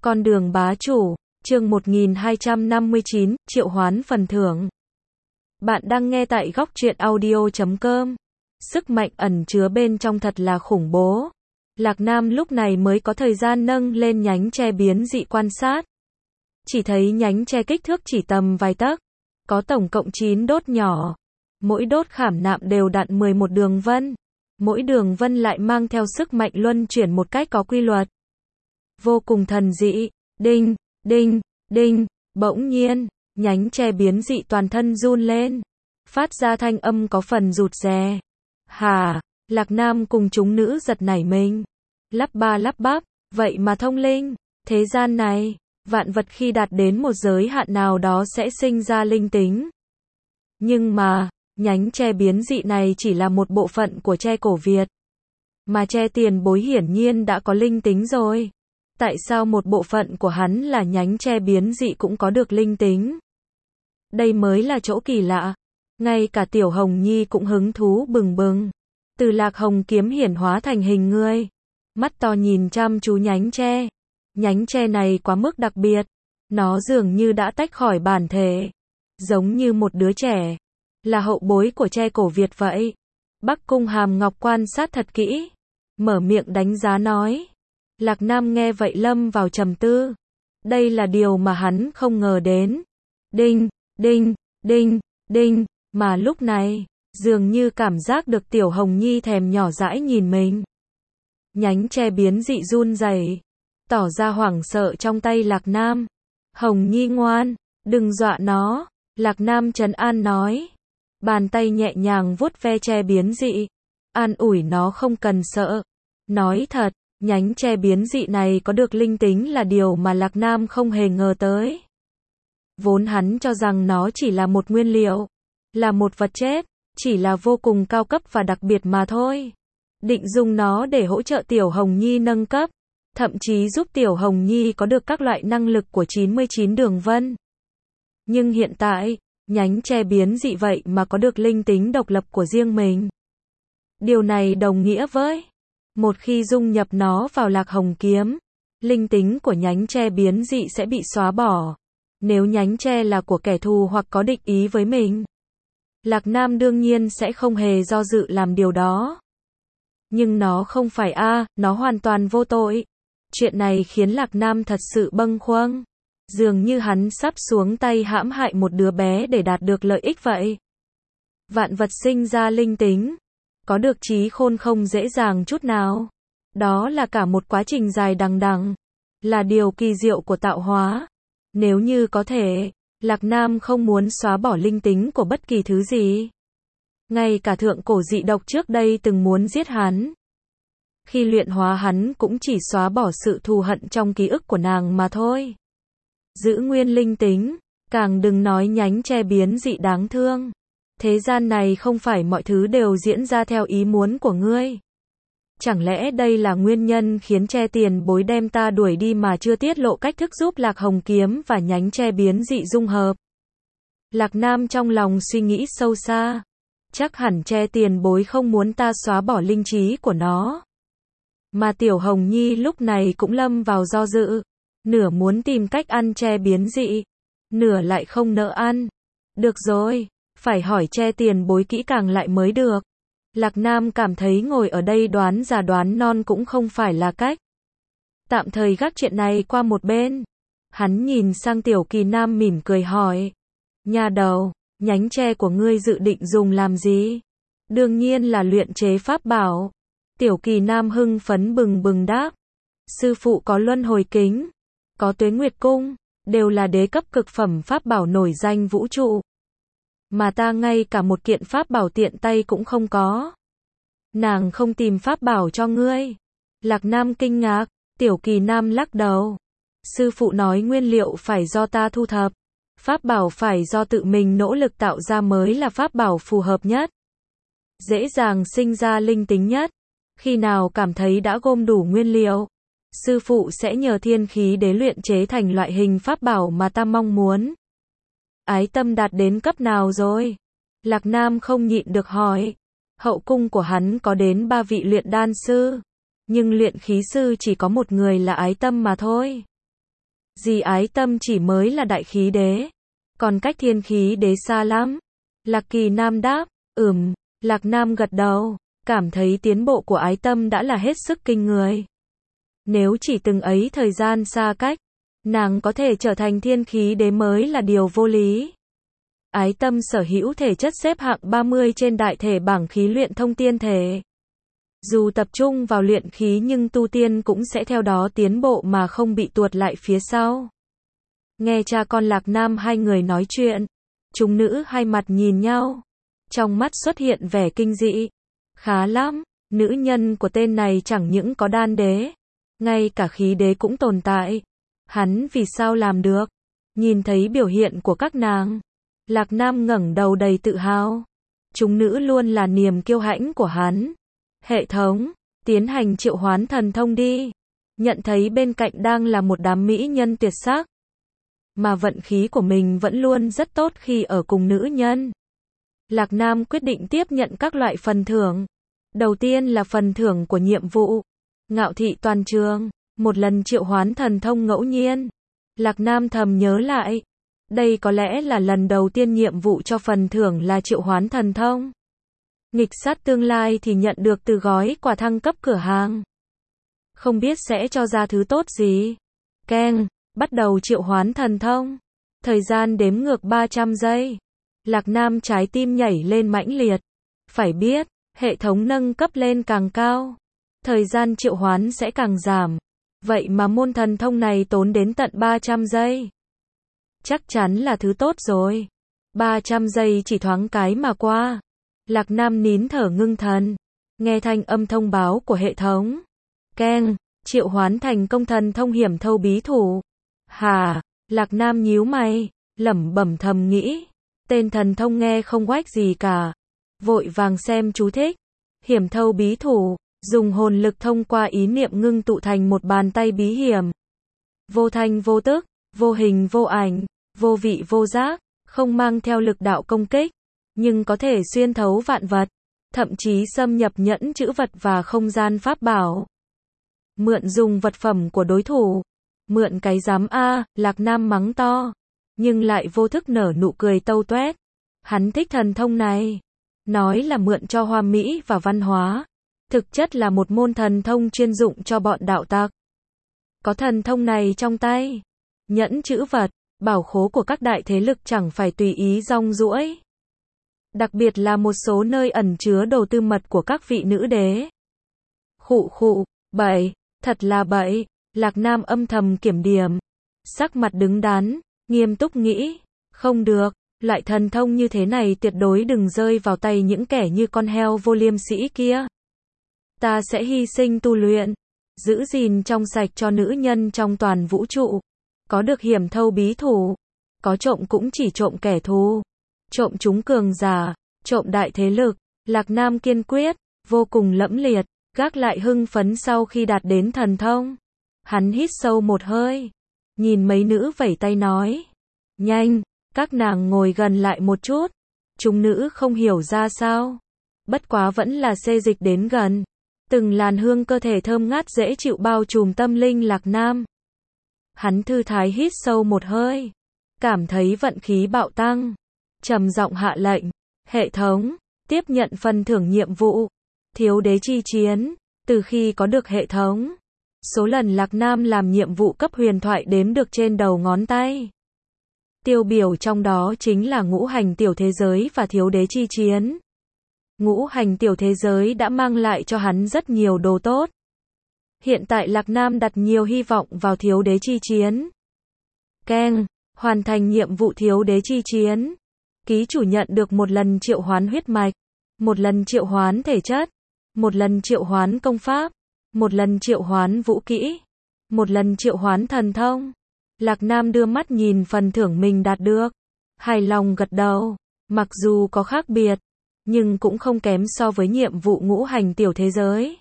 Con đường bá chủ, chương 1259, triệu hoán phần thưởng. Bạn đang nghe tại góc truyện audio.com. Sức mạnh ẩn chứa bên trong thật là khủng bố. Lạc Nam lúc này mới có thời gian nâng lên nhánh tre biến dị quan sát. Chỉ thấy nhánh tre kích thước chỉ tầm vài tấc. Có tổng cộng 9 đốt nhỏ. Mỗi đốt khảm nạm đều đặn 11 đường vân. Mỗi đường vân lại mang theo sức mạnh luân chuyển một cách có quy luật. Vô cùng thần dị. Đinh, đinh, đinh. Bỗng nhiên, nhánh tre biến dị toàn thân run lên. Phát ra thanh âm có phần rụt rè. Hả? Lạc Nam cùng chúng nữ giật nảy mình. Lắp ba lắp bắp, vậy mà thông linh. Thế gian này, vạn vật khi đạt đến một giới hạn nào đó sẽ sinh ra linh tính. Nhưng mà, nhánh tre biến dị này chỉ là một bộ phận của tre cổ Việt. Mà tre tiền bối hiển nhiên đã có linh tính rồi. Tại sao một bộ phận của hắn là nhánh tre biến dị cũng có được linh tính? Đây mới là chỗ kỳ lạ. Ngay cả Tiểu Hồng Nhi cũng hứng thú bừng bừng. Từ Lạc Hồng kiếm hiển hóa thành hình người. Mắt to nhìn chăm chú nhánh tre. Nhánh tre này quá mức đặc biệt. Nó dường như đã tách khỏi bản thể. Giống như một đứa trẻ. Là hậu bối của tre cổ Việt vậy. Bắc Cung Hàm Ngọc quan sát thật kỹ. Mở miệng đánh giá nói. Lạc Nam nghe vậy lâm vào trầm tư. Đây là điều mà hắn không ngờ đến. Đinh, đinh, đinh, đinh. Mà lúc này, dường như cảm giác được Tiểu Hồng Nhi thèm nhỏ dãi nhìn mình. Nhánh tre biến dị run rẩy, tỏ ra hoảng sợ trong tay Lạc Nam. Hồng Nhi ngoan, đừng dọa nó. Lạc Nam trấn an nói. Bàn tay nhẹ nhàng vuốt ve tre biến dị. An ủi nó không cần sợ. Nói thật, nhánh tre biến dị này có được linh tính là điều mà Lạc Nam không hề ngờ tới. Vốn hắn cho rằng nó chỉ là một nguyên liệu. Là một vật chết, chỉ là vô cùng cao cấp và đặc biệt mà thôi. Định dùng nó để hỗ trợ Tiểu Hồng Nhi nâng cấp. Thậm chí giúp Tiểu Hồng Nhi có được các loại năng lực của 99 đường vân. Nhưng hiện tại, nhánh tre biến dị vậy mà có được linh tính độc lập của riêng mình. Điều này đồng nghĩa với, một khi dung nhập nó vào Lạc Hồng kiếm, linh tính của nhánh tre biến dị sẽ bị xóa bỏ. Nếu nhánh tre là của kẻ thù hoặc có địch ý với mình, Lạc Nam đương nhiên sẽ không hề do dự làm điều đó. Nhưng nó không phải nó hoàn toàn vô tội. Chuyện này khiến Lạc Nam thật sự bâng khuâng. Dường như hắn sắp xuống tay hãm hại một đứa bé để đạt được lợi ích vậy. Vạn vật sinh ra linh tính. Có được trí khôn không dễ dàng chút nào. Đó là cả một quá trình dài đằng đẵng. Là điều kỳ diệu của tạo hóa. Nếu như có thể, Lạc Nam không muốn xóa bỏ linh tính của bất kỳ thứ gì. Ngay cả thượng cổ dị độc trước đây từng muốn giết hắn. Khi luyện hóa hắn cũng chỉ xóa bỏ sự thù hận trong ký ức của nàng mà thôi. Giữ nguyên linh tính, càng đừng nói nhánh tre biến dị đáng thương. Thế gian này không phải mọi thứ đều diễn ra theo ý muốn của ngươi. Chẳng lẽ đây là nguyên nhân khiến tre tiền bối đem ta đuổi đi mà chưa tiết lộ cách thức giúp Lạc Hồng kiếm và nhánh tre biến dị dung hợp? Lạc Nam trong lòng suy nghĩ sâu xa. Chắc hẳn tre tiền bối không muốn ta xóa bỏ linh trí của nó. Mà Tiểu Hồng Nhi lúc này cũng lâm vào do dự. Nửa muốn tìm cách ăn tre biến dị, nửa lại không nỡ ăn. Được rồi, phải hỏi tre tiền bối kỹ càng lại mới được. Lạc Nam cảm thấy ngồi ở đây đoán già đoán non cũng không phải là cách. Tạm thời gác chuyện này qua một bên. Hắn nhìn sang Tiểu Kỳ Nam mỉm cười hỏi. Nhà đầu, nhánh tre của ngươi dự định dùng làm gì? Đương nhiên là luyện chế pháp bảo. Tiểu Kỳ Nam hưng phấn bừng bừng đáp. Sư phụ có luân hồi kính, có tuế nguyệt cung, đều là đế cấp cực phẩm pháp bảo nổi danh vũ trụ. Mà ta ngay cả một kiện pháp bảo tiện tay cũng không có. Nàng không tìm pháp bảo cho ngươi. Lạc Nam kinh ngạc. Tiểu Kỳ Nam lắc đầu. Sư phụ nói nguyên liệu phải do ta thu thập. Pháp bảo phải do tự mình nỗ lực tạo ra mới là pháp bảo phù hợp nhất. Dễ dàng sinh ra linh tính nhất. Khi nào cảm thấy đã gom đủ nguyên liệu, sư phụ sẽ nhờ thiên khí đế luyện chế thành loại hình pháp bảo mà ta mong muốn. Ái Tâm đạt đến cấp nào rồi? Lạc Nam không nhịn được hỏi. Hậu cung của hắn có đến 3 vị luyện đan sư. Nhưng luyện khí sư chỉ có một người là Ái Tâm mà thôi. Dì ái tâm chỉ mới là đại khí đế. Còn cách thiên khí đế xa lắm. Lạc Kỳ Nam đáp, Lạc Nam gật đầu, cảm thấy tiến bộ của ái tâm đã là hết sức kinh người. Nếu chỉ từng ấy thời gian xa cách, nàng có thể trở thành thiên khí đế mới là điều vô lý. Ái tâm sở hữu thể chất xếp hạng 30 trên đại thể bảng khí luyện thông tiên thể. Dù tập trung vào luyện khí nhưng tu tiên cũng sẽ theo đó tiến bộ mà không bị tuột lại phía sau. Nghe cha con Lạc Nam hai người nói chuyện, chúng nữ hai mặt nhìn nhau. Trong mắt xuất hiện vẻ kinh dị. Khá lắm, nữ nhân của tên này chẳng những có đan đế, ngay cả khí đế cũng tồn tại. Hắn vì sao làm được? Nhìn thấy biểu hiện của các nàng, Lạc Nam ngẩng đầu đầy tự hào. Chúng nữ luôn là niềm kiêu hãnh của hắn. Hệ thống, tiến hành triệu hoán thần thông đi. Nhận thấy bên cạnh đang là một đám mỹ nhân tuyệt sắc, mà vận khí của mình vẫn luôn rất tốt khi ở cùng nữ nhân. Lạc Nam quyết định tiếp nhận các loại phần thưởng. Đầu tiên là phần thưởng của nhiệm vụ. Ngạo thị toàn trường, một lần triệu hoán thần thông ngẫu nhiên. Lạc Nam thầm nhớ lại. Đây có lẽ là lần đầu tiên nhiệm vụ cho phần thưởng là triệu hoán thần thông. Nghịch sát tương lai thì nhận được từ gói quà thăng cấp cửa hàng. Không biết sẽ cho ra thứ tốt gì. Keng, bắt đầu triệu hoán thần thông. Thời gian đếm ngược 300 giây. Lạc Nam trái tim nhảy lên mãnh liệt. Phải biết, hệ thống nâng cấp lên càng cao, thời gian triệu hoán sẽ càng giảm. Vậy mà môn thần thông này tốn đến tận 300 giây. Chắc chắn là thứ tốt rồi. 300 giây chỉ thoáng cái mà qua. Lạc Nam nín thở ngưng thần. Nghe thanh âm thông báo của hệ thống. Keng, triệu hoán thành công thần thông hiểm thâu bí thủ. Hả? Lạc Nam nhíu mày, lẩm bẩm thầm nghĩ. Tên thần thông nghe không oách gì cả. Vội vàng xem chú thích. Hiểm thâu bí thủ, dùng hồn lực thông qua ý niệm ngưng tụ thành một bàn tay bí hiểm. Vô thanh vô tức, vô hình vô ảnh, vô vị vô giác, không mang theo lực đạo công kích, nhưng có thể xuyên thấu vạn vật, thậm chí xâm nhập nhẫn chữ vật và không gian pháp bảo. Mượn dùng vật phẩm của đối thủ. Mượn cái dám a, Lạc Nam mắng to, nhưng lại vô thức nở nụ cười tâu toét. Hắn thích thần thông này. Nói là mượn cho hoa mỹ và văn hóa, thực chất là một môn thần thông chuyên dụng cho bọn đạo tặc. Có thần thông này trong tay, nhẫn chữ vật, bảo khố của các đại thế lực chẳng phải tùy ý rong ruổi. Đặc biệt là một số nơi ẩn chứa đồ tư mật của các vị nữ đế. Khụ khụ, bậy, thật là bậy. Lạc Nam âm thầm kiểm điểm, sắc mặt đứng đắn, nghiêm túc nghĩ, không được, loại thần thông như thế này tuyệt đối đừng rơi vào tay những kẻ như con heo vô liêm sỉ kia. Ta sẽ hy sinh tu luyện, giữ gìn trong sạch cho nữ nhân trong toàn vũ trụ. Có được hiểm thâu bí thủ, có trộm cũng chỉ trộm kẻ thù, trộm chúng cường giả, trộm đại thế lực. Lạc Nam kiên quyết, vô cùng lẫm liệt, gác lại hưng phấn sau khi đạt đến thần thông. Hắn hít sâu một hơi, nhìn mấy nữ vẩy tay nói, nhanh, các nàng ngồi gần lại một chút. Chúng nữ không hiểu ra sao, bất quá vẫn là xê dịch đến gần. Từng làn hương cơ thể thơm ngát dễ chịu bao trùm tâm linh Lạc Nam. Hắn thư thái hít sâu một hơi, cảm thấy vận khí bạo tăng, trầm giọng hạ lệnh, hệ thống, tiếp nhận phần thưởng nhiệm vụ, thiếu đế chi chiến. Từ khi có được hệ thống, số lần Lạc Nam làm nhiệm vụ cấp huyền thoại đếm được trên đầu ngón tay. Tiêu biểu trong đó chính là ngũ hành tiểu thế giới và thiếu đế chi chiến. Ngũ hành tiểu thế giới đã mang lại cho hắn rất nhiều đồ tốt. Hiện tại Lạc Nam đặt nhiều hy vọng vào thiếu đế chi chiến. Keng, hoàn thành nhiệm vụ thiếu đế chi chiến. Ký chủ nhận được một lần triệu hoán huyết mạch, một lần triệu hoán thể chất, một lần triệu hoán công pháp, một lần triệu hoán vũ kỹ, một lần triệu hoán thần thông. Lạc Nam đưa mắt nhìn phần thưởng mình đạt được, hài lòng gật đầu. Mặc dù có khác biệt, nhưng cũng không kém so với nhiệm vụ ngũ hành tiểu thế giới.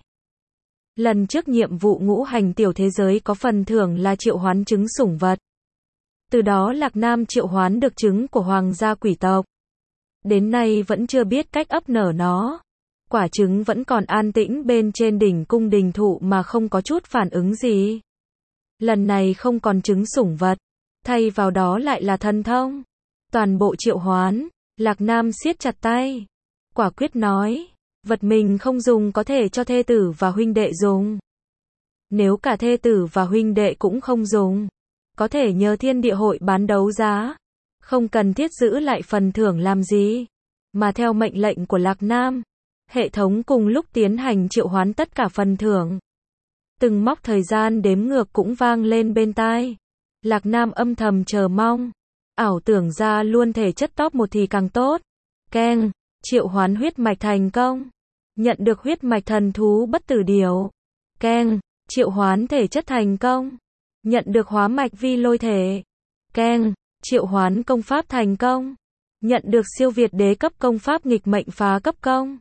Lần trước nhiệm vụ ngũ hành tiểu thế giới có phần thưởng là triệu hoán trứng sủng vật. Từ đó Lạc Nam triệu hoán được trứng của hoàng gia quỷ tộc. Đến nay vẫn chưa biết cách ấp nở nó. Quả trứng vẫn còn an tĩnh bên trên đỉnh cung đình thụ mà không có chút phản ứng gì. Lần này không còn trứng sủng vật, thay vào đó lại là thần thông. Toàn bộ triệu hoán, Lạc Nam siết chặt tay, quả quyết nói, vật mình không dùng có thể cho thê tử và huynh đệ dùng. Nếu cả thê tử và huynh đệ cũng không dùng, có thể nhờ thiên địa hội bán đấu giá, không cần thiết giữ lại phần thưởng làm gì. Mà theo mệnh lệnh của Lạc Nam, hệ thống cùng lúc tiến hành triệu hoán tất cả phần thưởng. Từng mốc thời gian đếm ngược cũng vang lên bên tai. Lạc Nam âm thầm chờ mong, ảo tưởng ra luôn thể chất top 1 thì càng tốt. Keng, triệu hoán huyết mạch thành công. Nhận được huyết mạch thần thú bất tử điểu. Keng, triệu hoán thể chất thành công. Nhận được hóa mạch vi lôi thể. Keng, triệu hoán công pháp thành công. Nhận được siêu việt đế cấp công pháp nghịch mệnh phá cấp công.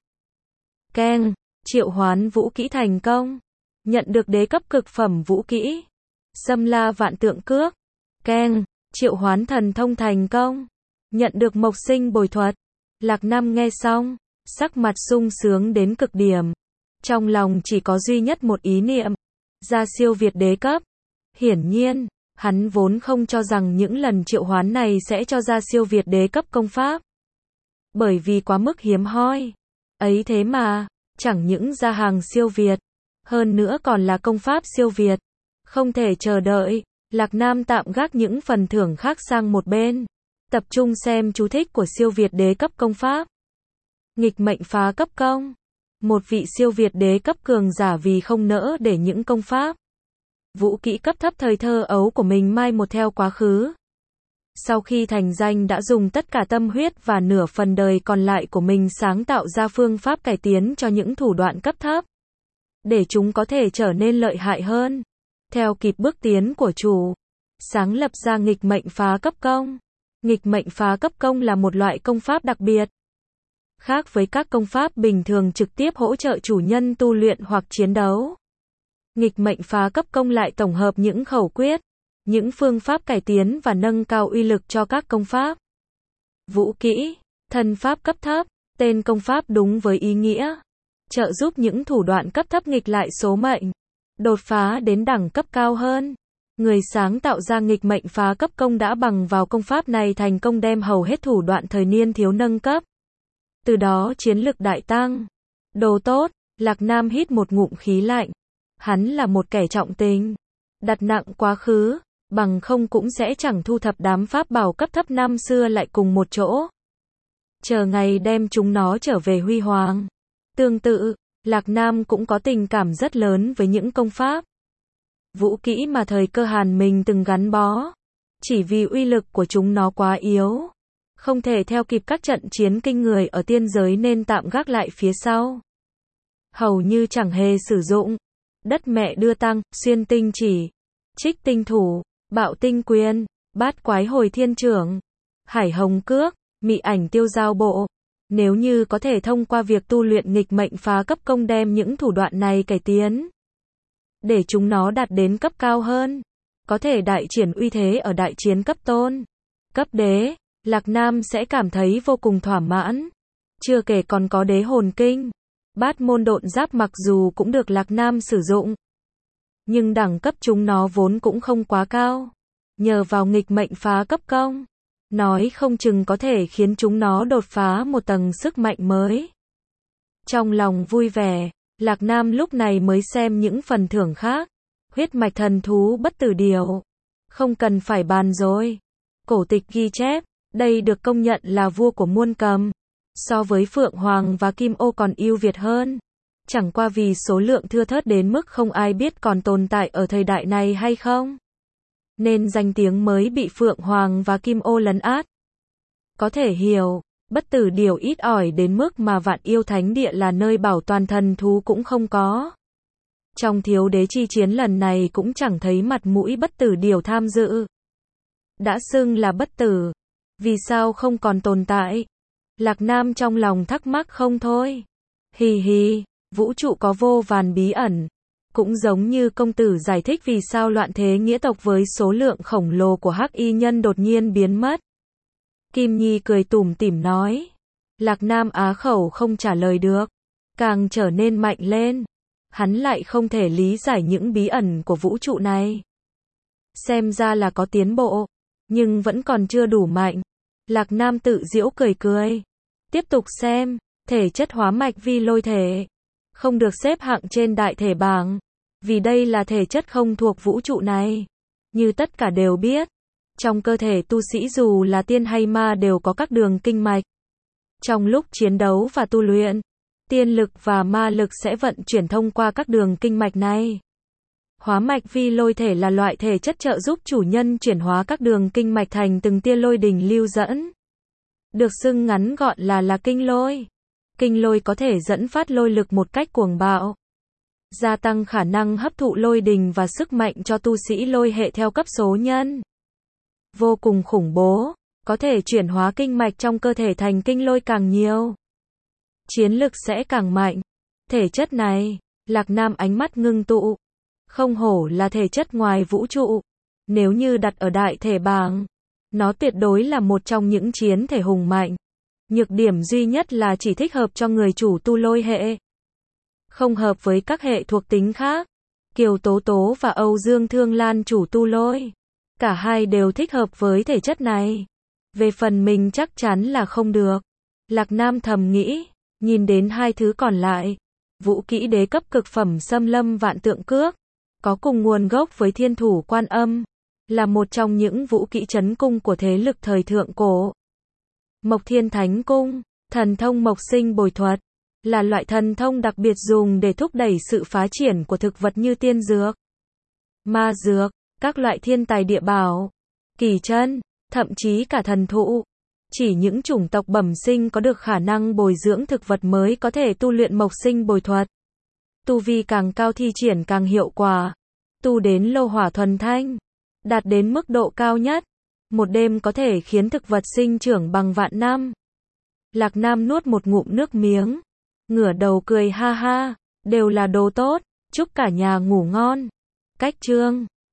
Keng, triệu hoán vũ kỹ thành công. Nhận được đế cấp cực phẩm vũ kỹ. Xâm la vạn tượng cước. Keng, triệu hoán thần thông thành công. Nhận được mộc sinh bồi thuật. Lạc Nam nghe xong, sắc mặt sung sướng đến cực điểm. Trong lòng chỉ có duy nhất một ý niệm, ra siêu việt đế cấp. Hiển nhiên, hắn vốn không cho rằng những lần triệu hoán này sẽ cho ra siêu việt đế cấp công pháp. Bởi vì quá mức hiếm hoi. Ấy thế mà, chẳng những ra hàng siêu việt, hơn nữa còn là công pháp siêu việt. Không thể chờ đợi, Lạc Nam tạm gác những phần thưởng khác sang một bên, tập trung xem chú thích của siêu việt đế cấp công pháp. Nghịch mệnh phá cấp công. Một vị siêu việt đế cấp cường giả vì không nỡ để những công pháp, vũ kỹ cấp thấp thời thơ ấu của mình mai một theo quá khứ. Sau khi thành danh đã dùng tất cả tâm huyết và nửa phần đời còn lại của mình sáng tạo ra phương pháp cải tiến cho những thủ đoạn cấp thấp, để chúng có thể trở nên lợi hại hơn, theo kịp bước tiến của chủ. Sáng lập ra nghịch mệnh phá cấp công. Nghịch mệnh phá cấp công là một loại công pháp đặc biệt. Khác với các công pháp bình thường trực tiếp hỗ trợ chủ nhân tu luyện hoặc chiến đấu. Nghịch mệnh phá cấp công lại tổng hợp những khẩu quyết, những phương pháp cải tiến và nâng cao uy lực cho các công pháp. Vũ kỹ, thân pháp cấp thấp, tên công pháp đúng với ý nghĩa. Trợ giúp những thủ đoạn cấp thấp nghịch lại số mệnh, đột phá đến đẳng cấp cao hơn. Người sáng tạo ra nghịch mệnh phá cấp công đã bằng vào công pháp này thành công đem hầu hết thủ đoạn thời niên thiếu nâng cấp. Từ đó chiến lực đại tăng. Đồ tốt, Lạc Nam hít một ngụm khí lạnh. Hắn là một kẻ trọng tình, đặt nặng quá khứ, bằng không cũng sẽ chẳng thu thập đám pháp bảo cấp thấp năm xưa lại cùng một chỗ. Chờ ngày đem chúng nó trở về huy hoàng. Tương tự, Lạc Nam cũng có tình cảm rất lớn với những công pháp, vũ kỹ mà thời cơ Hàn mình từng gắn bó. Chỉ vì uy lực của chúng nó quá yếu, không thể theo kịp các trận chiến kinh người ở tiên giới nên tạm gác lại phía sau. Hầu như chẳng hề sử dụng. Đất mẹ đưa tăng, xuyên tinh chỉ, trích tinh thủ, bạo tinh quyền, bát quái hồi thiên trưởng, hải hồng cước, mị ảnh tiêu giao bộ. Nếu như có thể thông qua việc tu luyện nghịch mệnh phá cấp công đem những thủ đoạn này cải tiến, để chúng nó đạt đến cấp cao hơn, có thể đại triển uy thế ở đại chiến cấp tôn, cấp đế, Lạc Nam sẽ cảm thấy vô cùng thỏa mãn. Chưa kể còn có đế hồn kinh, bát môn độn giáp mặc dù cũng được Lạc Nam sử dụng, nhưng đẳng cấp chúng nó vốn cũng không quá cao. Nhờ vào nghịch mệnh phá cấp công, nói không chừng có thể khiến chúng nó đột phá một tầng sức mạnh mới. Trong lòng vui vẻ, Lạc Nam lúc này mới xem những phần thưởng khác. Huyết mạch thần thú bất tử điểu, không cần phải bàn rồi. Cổ tịch ghi chép, đây được công nhận là vua của muôn cầm. So với Phượng Hoàng và Kim Ô còn ưu việt hơn. Chẳng qua vì số lượng thưa thớt đến mức không ai biết còn tồn tại ở thời đại này hay không, nên danh tiếng mới bị Phượng Hoàng và Kim Ô lấn át. Có thể hiểu, bất tử điểu ít ỏi đến mức mà Vạn Yêu Thánh Địa là nơi bảo toàn thần thú cũng không có. Trong thiếu đế chi chiến lần này cũng chẳng thấy mặt mũi bất tử điểu tham dự. Đã xưng là bất tử, vì sao không còn tồn tại? Lạc Nam trong lòng thắc mắc không thôi. Hì hì, vũ trụ có vô vàn bí ẩn. Cũng giống như công tử giải thích vì sao loạn thế nghĩa tộc với số lượng khổng lồ của hắc y nhân đột nhiên biến mất. Kim Nhi cười tủm tỉm nói. Lạc Nam á khẩu không trả lời được, càng trở nên mạnh lên. Hắn lại không thể lý giải những bí ẩn của vũ trụ này. xem ra là có tiến bộ, nhưng vẫn còn chưa đủ mạnh. Lạc Nam tự giễu cười cười. Tiếp tục xem, thể chất hóa mạch vi lôi thể. Không được xếp hạng trên đại thể bảng, vì đây là thể chất không thuộc vũ trụ này. Như tất cả đều biết, trong cơ thể tu sĩ dù là tiên hay ma đều có các đường kinh mạch. Trong lúc chiến đấu và tu luyện, tiên lực và ma lực sẽ vận chuyển thông qua các đường kinh mạch này. Hóa mạch vi lôi thể là loại thể chất trợ giúp chủ nhân chuyển hóa các đường kinh mạch thành từng tia lôi đình lưu dẫn. Được xưng ngắn gọn là kinh lôi. Kinh lôi có thể dẫn phát lôi lực một cách cuồng bạo, gia tăng khả năng hấp thụ lôi đình và sức mạnh cho tu sĩ lôi hệ theo cấp số nhân. Vô cùng khủng bố, có thể chuyển hóa kinh mạch trong cơ thể thành kinh lôi càng nhiều, chiến lực sẽ càng mạnh. Thể chất này, Lạc Nam ánh mắt ngưng tụ. Không hổ là thể chất ngoài vũ trụ. Nếu như đặt ở đại thể bảng, nó tuyệt đối là một trong những chiến thể hùng mạnh. Nhược điểm duy nhất là chỉ thích hợp cho người chủ tu lôi hệ, không hợp với các hệ thuộc tính khác. Kiều Tố Tố và Âu Dương Thương Lan chủ tu lôi, cả hai đều thích hợp với thể chất này. Về phần mình chắc chắn là không được. Lạc Nam thầm nghĩ, nhìn đến hai thứ còn lại. Vũ kỹ đế cấp cực phẩm xâm lâm vạn tượng cước, có cùng nguồn gốc với thiên thủ quan âm, là một trong những vũ kỹ trấn cung của thế lực thời thượng cổ. Mộc Thiên Thánh Cung, thần thông mộc sinh bồi thuật, là loại thần thông đặc biệt dùng để thúc đẩy sự phát triển của thực vật như tiên dược, ma dược, các loại thiên tài địa bảo, kỳ chân, thậm chí cả thần thụ. Chỉ những chủng tộc bẩm sinh có được khả năng bồi dưỡng thực vật mới có thể tu luyện mộc sinh bồi thuật. Tu vi càng cao thi triển càng hiệu quả. Tu đến lô hỏa thuần thanh, đạt đến mức độ cao nhất, một đêm có thể khiến thực vật sinh trưởng bằng vạn năm. Lạc Nam nuốt một ngụm nước miếng, ngửa đầu cười ha ha, đều là đồ tốt, chúc cả nhà ngủ ngon. Cách chương